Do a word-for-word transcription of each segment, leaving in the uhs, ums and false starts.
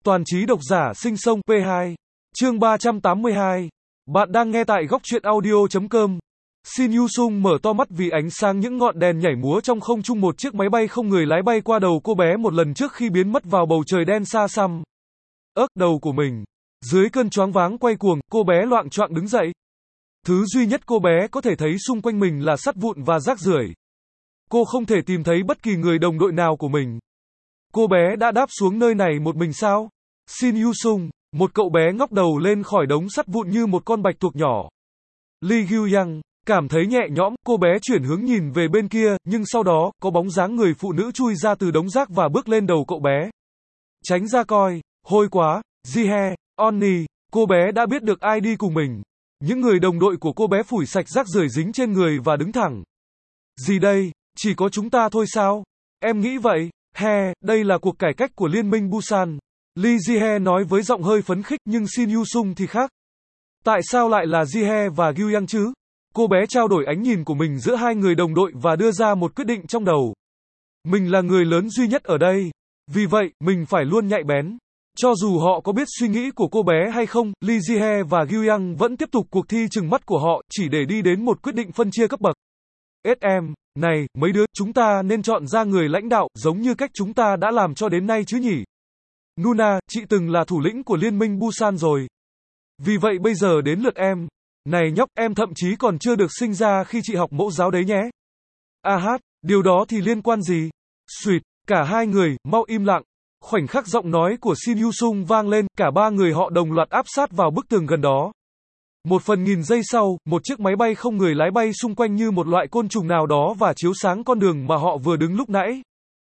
Toàn trí độc giả sinh sông pê hai. Chương ba trăm tám mươi hai. Bạn đang nghe tại góc truyện audio chấm com. Shin Yu-sung mở to mắt vì ánh sáng những ngọn đèn nhảy múa trong không trung. Một chiếc máy bay không người lái bay qua đầu cô bé một lần trước khi biến mất vào bầu trời đen xa xăm. Ớt đầu của mình. Dưới cơn choáng váng quay cuồng, cô bé loạng choạng đứng dậy. Thứ duy nhất cô bé có thể thấy xung quanh mình là sắt vụn và rác rưởi. Cô không thể tìm thấy bất kỳ người đồng đội nào của mình. Cô bé đã đáp xuống nơi này một mình sao? Shin Yu-sung, một cậu bé ngóc đầu lên khỏi đống sắt vụn như một con bạch tuộc nhỏ. Lee Gyu-yang, cảm thấy nhẹ nhõm, cô bé chuyển hướng nhìn về bên kia, nhưng sau đó, có bóng dáng người phụ nữ chui ra từ đống rác và bước lên đầu cậu bé. Tránh ra coi, hôi quá, Ji-he, Onni, cô bé đã biết được ai đi cùng mình. Những người đồng đội của cô bé phủi sạch rác rưởi dính trên người và đứng thẳng. Gì đây, chỉ có chúng ta thôi sao? Em nghĩ vậy. He, đây là cuộc cải cách của Liên minh Busan. Lee Ji-he nói với giọng hơi phấn khích, nhưng Shin Yu-sung thì khác. Tại sao lại là Ji-he và Gyu-yang chứ? Cô bé trao đổi ánh nhìn của mình giữa hai người đồng đội và đưa ra một quyết định trong đầu. Mình là người lớn duy nhất ở đây. Vì vậy, mình phải luôn nhạy bén. Cho dù họ có biết suy nghĩ của cô bé hay không, Lee Ji-he và Gyu-yang vẫn tiếp tục cuộc thi trừng mắt của họ, chỉ để đi đến một quyết định phân chia cấp bậc. ét em, này, mấy đứa, chúng ta nên chọn ra người lãnh đạo, giống như cách chúng ta đã làm cho đến nay chứ nhỉ? Nuna, chị từng là thủ lĩnh của Liên minh Busan rồi. Vì vậy bây giờ đến lượt em. Này nhóc, em thậm chí còn chưa được sinh ra khi chị học mẫu giáo đấy nhé. A hát, điều đó thì liên quan gì? Suyệt, cả hai người, mau im lặng. Khoảnh khắc giọng nói của Shin Yu-sung vang lên, cả ba người họ đồng loạt áp sát vào bức tường gần đó. Một phần nghìn giây sau, một chiếc máy bay không người lái bay xung quanh như một loại côn trùng nào đó và chiếu sáng con đường mà họ vừa đứng lúc nãy.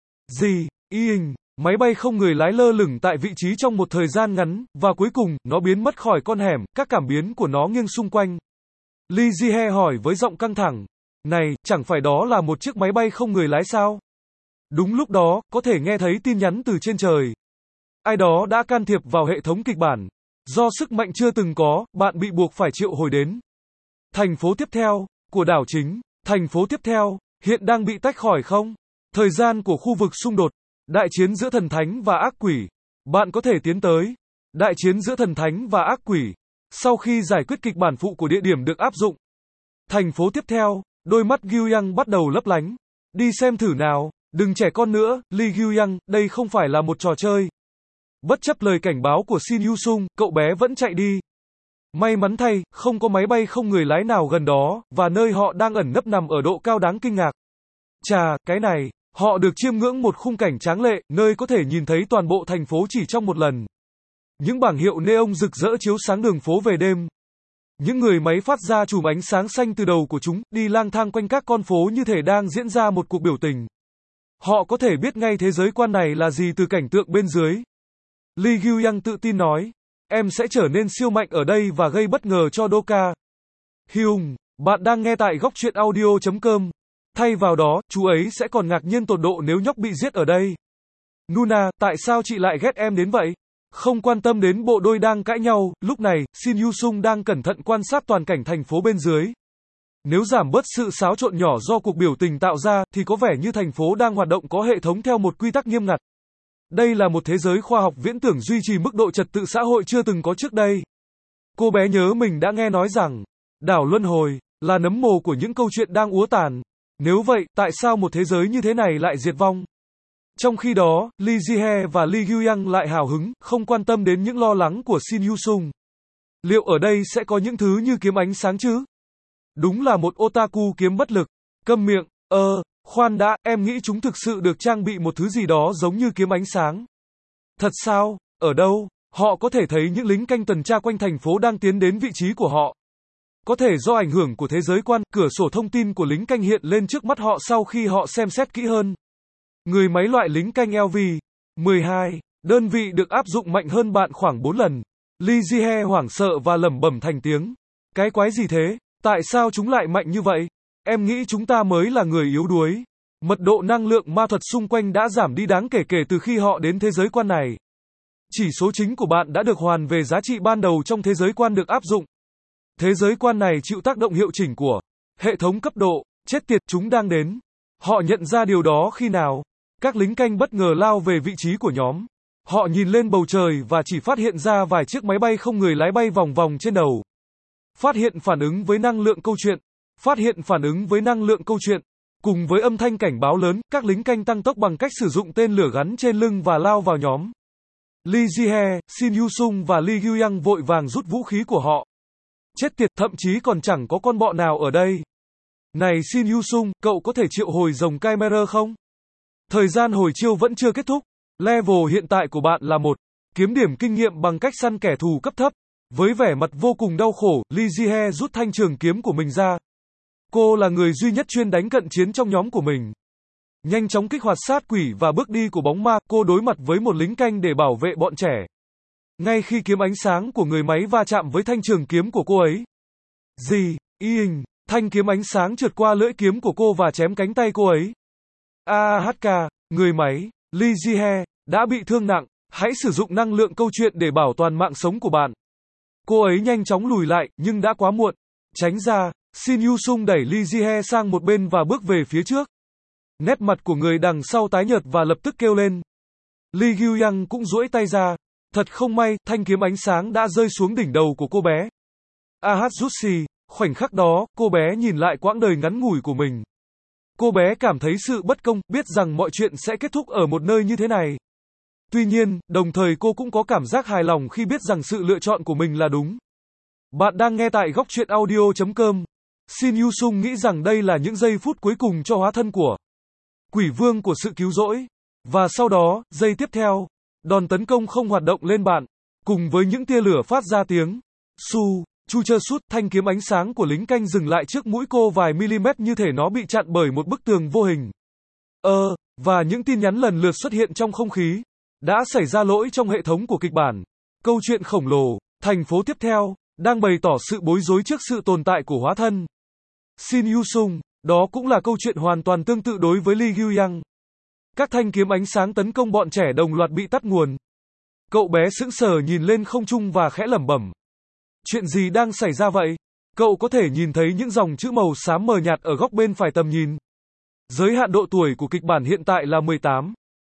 Gì? Ying, máy bay không người lái lơ lửng tại vị trí trong một thời gian ngắn, và cuối cùng, nó biến mất khỏi con hẻm, các cảm biến của nó nghiêng xung quanh. Lee Ji-he hỏi với giọng căng thẳng. Này, chẳng phải đó là một chiếc máy bay không người lái sao? Đúng lúc đó, có thể nghe thấy tin nhắn từ trên trời. Ai đó đã can thiệp vào hệ thống kịch bản. Do sức mạnh chưa từng có, bạn bị buộc phải triệu hồi đến thành phố tiếp theo của đảo chính. Thành phố tiếp theo hiện đang bị tách khỏi không? Thời gian của khu vực xung đột. Đại chiến giữa thần thánh và ác quỷ. Bạn có thể tiến tới đại chiến giữa thần thánh và ác quỷ. Sau khi giải quyết kịch bản phụ của địa điểm được áp dụng. Thành phố tiếp theo, đôi mắt Gyu-yang bắt đầu lấp lánh. Đi xem thử nào, đừng trẻ con nữa, Lee Gyu-yang, đây không phải là một trò chơi. Bất chấp lời cảnh báo của Shin Yu-sung, cậu bé vẫn chạy đi. May mắn thay, không có máy bay không người lái nào gần đó, và nơi họ đang ẩn nấp nằm ở độ cao đáng kinh ngạc. Chà, cái này, họ được chiêm ngưỡng một khung cảnh tráng lệ, nơi có thể nhìn thấy toàn bộ thành phố chỉ trong một lần. Những bảng hiệu neon rực rỡ chiếu sáng đường phố về đêm. Những người máy phát ra chùm ánh sáng xanh từ đầu của chúng, đi lang thang quanh các con phố như thể đang diễn ra một cuộc biểu tình. Họ có thể biết ngay thế giới quan này là gì từ cảnh tượng bên dưới. Lee Gyu-yang tự tin nói, em sẽ trở nên siêu mạnh ở đây và gây bất ngờ cho Doka. Hyung, bạn đang nghe tại góc truyện audio chấm com. Thay vào đó, chú ấy sẽ còn ngạc nhiên tột độ nếu nhóc bị giết ở đây. Nuna, tại sao chị lại ghét em đến vậy? Không quan tâm đến bộ đôi đang cãi nhau, lúc này, Shin Yu-sung đang cẩn thận quan sát toàn cảnh thành phố bên dưới. Nếu giảm bớt sự xáo trộn nhỏ do cuộc biểu tình tạo ra, thì có vẻ như thành phố đang hoạt động có hệ thống theo một quy tắc nghiêm ngặt. Đây là một thế giới khoa học viễn tưởng duy trì mức độ trật tự xã hội chưa từng có trước đây. Cô bé nhớ mình đã nghe nói rằng, đảo luân hồi, là nấm mồ của những câu chuyện đang úa tàn. Nếu vậy, tại sao một thế giới như thế này lại diệt vong? Trong khi đó, Lee Ji-he và Lee Gyu-yang lại hào hứng, không quan tâm đến những lo lắng của Shin Yu-sung. Liệu ở đây sẽ có những thứ như kiếm ánh sáng chứ? Đúng là một otaku kiếm bất lực. Câm miệng, ơ, khoan đã, em nghĩ chúng thực sự được trang bị một thứ gì đó giống như kiếm ánh sáng. Thật sao? Ở đâu? Họ có thể thấy những lính canh tuần tra quanh thành phố đang tiến đến vị trí của họ. Có thể do ảnh hưởng của thế giới quan, cửa sổ thông tin của lính canh hiện lên trước mắt họ sau khi họ xem xét kỹ hơn. Người máy loại lính canh L V mười hai, đơn vị được áp dụng mạnh hơn bạn khoảng bốn lần. Lee Ji-he hoảng sợ và lẩm bẩm thành tiếng. Cái quái gì thế? Tại sao chúng lại mạnh như vậy? Em nghĩ chúng ta mới là người yếu đuối. Mật độ năng lượng ma thuật xung quanh đã giảm đi đáng kể kể từ khi họ đến thế giới quan này. Chỉ số chính của bạn đã được hoàn về giá trị ban đầu trong thế giới quan được áp dụng. Thế giới quan này chịu tác động hiệu chỉnh của hệ thống cấp độ. Chết tiệt, chúng đang đến. Họ nhận ra điều đó khi nào? Các lính canh bất ngờ lao về vị trí của nhóm. Họ nhìn lên bầu trời và chỉ phát hiện ra vài chiếc máy bay không người lái bay vòng vòng trên đầu. Phát hiện phản ứng với năng lượng câu chuyện. Phát hiện phản ứng với năng lượng câu chuyện. Cùng với âm thanh cảnh báo lớn, các lính canh tăng tốc bằng cách sử dụng tên lửa gắn trên lưng và lao vào nhóm. Lee Ji-hae, Shin Yu-sung và Lee Gyu-yang vội vàng rút vũ khí của họ. Chết tiệt, thậm chí còn chẳng có con bọ nào ở đây. Này Shin Yu-sung, cậu có thể triệu hồi rồng Chimera không? Thời gian hồi chiêu vẫn chưa kết thúc. Level hiện tại của bạn là một. Kiếm điểm kinh nghiệm bằng cách săn kẻ thù cấp thấp. Với vẻ mặt vô cùng đau khổ, Lee Ji-hae rút thanh trường kiếm của mình ra. Cô là người duy nhất chuyên đánh cận chiến trong nhóm của mình. Nhanh chóng kích hoạt sát quỷ và bước đi của bóng ma, cô đối mặt với một lính canh để bảo vệ bọn trẻ. Ngay khi kiếm ánh sáng của người máy va chạm với thanh trường kiếm của cô ấy. Gì? Ying, thanh kiếm ánh sáng trượt qua lưỡi kiếm của cô và chém cánh tay cô ấy. a hát ca, người máy, Lee Ji-hae, đã bị thương nặng, hãy sử dụng năng lượng câu chuyện để bảo toàn mạng sống của bạn. Cô ấy nhanh chóng lùi lại, nhưng đã quá muộn. Tránh ra, Shin Yu-sung đẩy Lee Ji-hae sang một bên và bước về phía trước. Nét mặt của người đằng sau tái nhợt và lập tức kêu lên. Lee Gyu-yang cũng duỗi tay ra. Thật không may, thanh kiếm ánh sáng đã rơi xuống đỉnh đầu của cô bé. Ahatsushi, khoảnh khắc đó, cô bé nhìn lại quãng đời ngắn ngủi của mình. Cô bé cảm thấy sự bất công, biết rằng mọi chuyện sẽ kết thúc ở một nơi như thế này. Tuy nhiên, đồng thời cô cũng có cảm giác hài lòng khi biết rằng sự lựa chọn của mình là đúng. Bạn đang nghe tại góc truyện audio chấm com. Shin Yu-sung nghĩ rằng đây là những giây phút cuối cùng cho hóa thân của quỷ vương của sự cứu rỗi. Và sau đó, giây tiếp theo, đòn tấn công không hoạt động lên bạn. Cùng với những tia lửa phát ra tiếng su, chu chơ sút, thanh kiếm ánh sáng của lính canh dừng lại trước mũi cô vài mm như thể nó bị chặn bởi một bức tường vô hình. Ờ, và những tin nhắn lần lượt xuất hiện trong không khí. Đã xảy ra lỗi trong hệ thống của kịch bản. Câu chuyện khổng lồ, thành phố tiếp theo, đang bày tỏ sự bối rối trước sự tồn tại của hóa thân. Shin Yu-sung, đó cũng là câu chuyện hoàn toàn tương tự đối với Lee Gyu-yang. Các thanh kiếm ánh sáng tấn công bọn trẻ đồng loạt bị tắt nguồn. Cậu bé sững sờ nhìn lên không trung và khẽ lẩm bẩm. Chuyện gì đang xảy ra vậy? Cậu có thể nhìn thấy những dòng chữ màu xám mờ nhạt ở góc bên phải tầm nhìn. Giới hạn độ tuổi của kịch bản hiện tại là mười tám.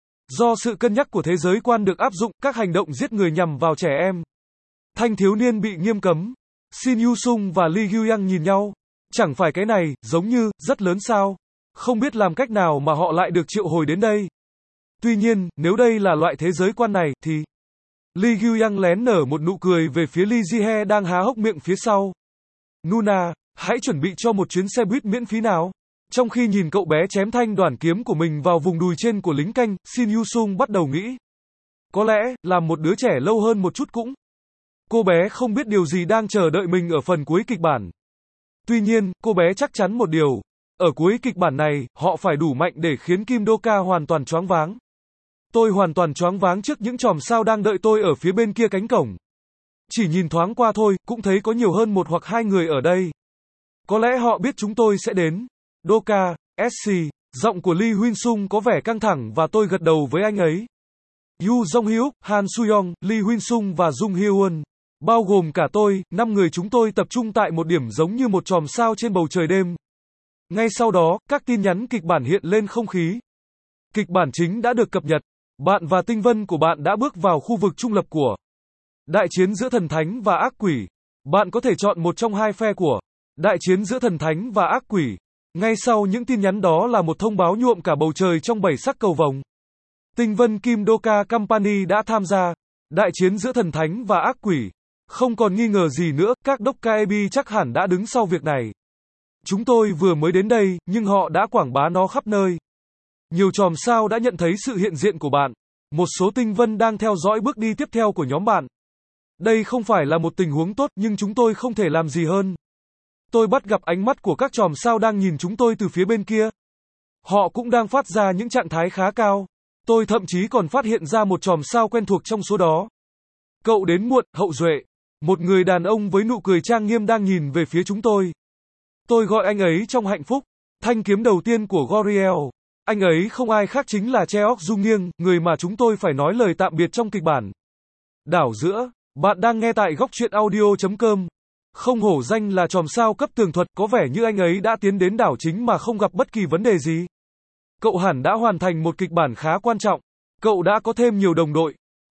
Do sự cân nhắc của thế giới quan được áp dụng, các hành động giết người nhằm vào trẻ em, thanh thiếu niên bị nghiêm cấm. Shin Yu-sung và Lee Gyu-yang nhìn nhau. Chẳng phải cái này, giống như, rất lớn sao? Không biết làm cách nào mà họ lại được triệu hồi đến đây. Tuy nhiên, nếu đây là loại thế giới quan này, thì... Lee Gyu-yang lén nở một nụ cười về phía Lee Ji-hae đang há hốc miệng phía sau. Nuna, hãy chuẩn bị cho một chuyến xe buýt miễn phí nào. Trong khi nhìn cậu bé chém thanh đoản kiếm của mình vào vùng đùi trên của lính canh, Shin Yu-sung bắt đầu nghĩ. Có lẽ, làm một đứa trẻ lâu hơn một chút cũng. Cô bé không biết điều gì đang chờ đợi mình ở phần cuối kịch bản. Tuy nhiên, cô bé chắc chắn một điều. Ở cuối kịch bản này, họ phải đủ mạnh để khiến Kim Do-ka hoàn toàn choáng váng. Tôi hoàn toàn choáng váng trước những chòm sao đang đợi tôi ở phía bên kia cánh cổng. Chỉ nhìn thoáng qua thôi, cũng thấy có nhiều hơn một hoặc hai người ở đây. Có lẽ họ biết chúng tôi sẽ đến. Doka, ét xê, giọng của Lee Huynh-sung có vẻ căng thẳng và tôi gật đầu với anh ấy. Yu Jong-hyuk, Han Soo-young, Lee Huynh-sung và Jung Hye-won. Bao gồm cả tôi, năm người chúng tôi tập trung tại một điểm giống như một chòm sao trên bầu trời đêm. Ngay sau đó, các tin nhắn kịch bản hiện lên không khí. Kịch bản chính đã được cập nhật. Bạn và tinh vân của bạn đã bước vào khu vực trung lập của đại chiến giữa thần thánh và ác quỷ. Bạn có thể chọn một trong hai phe của đại chiến giữa thần thánh và ác quỷ. Ngay sau những tin nhắn đó là một thông báo nhuộm cả bầu trời trong bảy sắc cầu vồng. Tinh vân Kim Do-ka Company đã tham gia đại chiến giữa thần thánh và ác quỷ. Không còn nghi ngờ gì nữa, các Dokkaebi chắc hẳn đã đứng sau việc này. Chúng tôi vừa mới đến đây, nhưng họ đã quảng bá nó khắp nơi. Nhiều chòm sao đã nhận thấy sự hiện diện của bạn. Một số tinh vân đang theo dõi bước đi tiếp theo của nhóm bạn. Đây không phải là một tình huống tốt, nhưng chúng tôi không thể làm gì hơn. Tôi bắt gặp ánh mắt của các chòm sao đang nhìn chúng tôi từ phía bên kia. Họ cũng đang phát ra những trạng thái khá cao. Tôi thậm chí còn phát hiện ra một chòm sao quen thuộc trong số đó. Cậu đến muộn, hậu duệ. Một người đàn ông với nụ cười trang nghiêm đang nhìn về phía chúng tôi. Tôi gọi anh ấy trong hạnh phúc. Thanh kiếm đầu tiên của Goriel. Anh ấy không ai khác chính là Cheok Dung Nghiêng, người mà chúng tôi phải nói lời tạm biệt trong kịch bản. Đảo giữa, bạn đang nghe tại góc truyện audio chấm com. Không hổ danh là chòm sao cấp tường thuật, có vẻ như anh ấy đã tiến đến đảo chính mà không gặp bất kỳ vấn đề gì. Cậu hẳn đã hoàn thành một kịch bản khá quan trọng. Cậu đã có thêm nhiều đồng đội.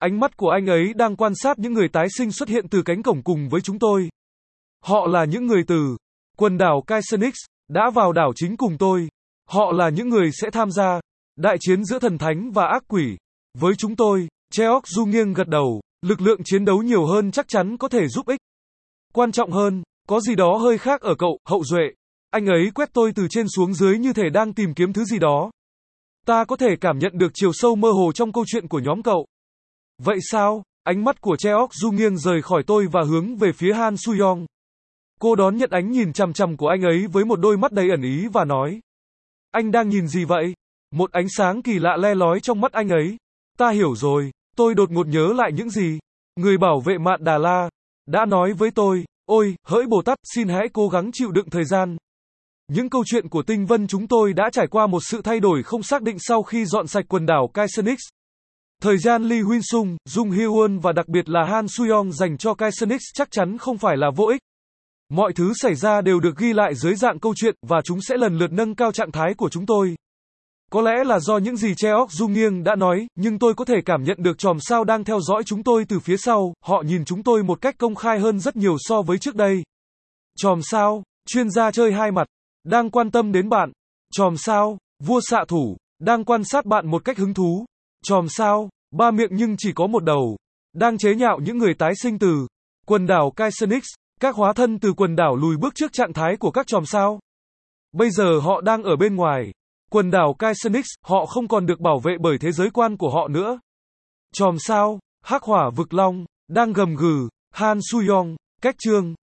Ánh mắt của anh ấy đang quan sát những người tái sinh xuất hiện từ cánh cổng cùng với chúng tôi. Họ là những người từ quần đảo Kaisenix, đã vào đảo chính cùng tôi. Họ là những người sẽ tham gia đại chiến giữa thần thánh và ác quỷ với chúng tôi. Cheok Du nghiêng gật đầu, lực lượng chiến đấu nhiều hơn chắc chắn có thể giúp ích. Quan trọng hơn, có gì đó hơi khác ở cậu, hậu duệ. Anh ấy quét tôi từ trên xuống dưới như thể đang tìm kiếm thứ gì đó. Ta có thể cảm nhận được chiều sâu mơ hồ trong câu chuyện của nhóm cậu. Vậy sao? Ánh mắt của Cheok Du nghiêng rời khỏi tôi và hướng về phía Han Suyong. Cô đón nhận ánh nhìn chằm chằm của anh ấy với một đôi mắt đầy ẩn ý và nói. Anh đang nhìn gì vậy? Một ánh sáng kỳ lạ le lói trong mắt anh ấy. Ta hiểu rồi, tôi đột ngột nhớ lại những gì người bảo vệ Mạn Đà La đã nói với tôi. Ôi, hỡi Bồ Tát, xin hãy cố gắng chịu đựng thời gian. Những câu chuyện của tinh vân chúng tôi đã trải qua một sự thay đổi không xác định sau khi dọn sạch quần đảo Kaisenix. Thời gian Lee Huynh Sung, Jung Hye-won và đặc biệt là Han Suyong dành cho Kaisenix chắc chắn không phải là vô ích. Mọi thứ xảy ra đều được ghi lại dưới dạng câu chuyện và chúng sẽ lần lượt nâng cao trạng thái của chúng tôi. Có lẽ là do những gì Cheok Du nghiêng đã nói, nhưng tôi có thể cảm nhận được chòm sao đang theo dõi chúng tôi từ phía sau, họ nhìn chúng tôi một cách công khai hơn rất nhiều so với trước đây. Chòm sao, chuyên gia chơi hai mặt, đang quan tâm đến bạn. Chòm sao, vua xạ thủ, đang quan sát bạn một cách hứng thú. Chòm sao, ba miệng nhưng chỉ có một đầu, đang chế nhạo những người tái sinh từ quần đảo Kaisenix, các hóa thân từ quần đảo lùi bước trước trạng thái của các chòm sao. Bây giờ họ đang ở bên ngoài quần đảo Kaisenix, họ không còn được bảo vệ bởi thế giới quan của họ nữa. Chòm sao, hắc hỏa vực long, đang gầm gừ. Han Suyong, cách chương.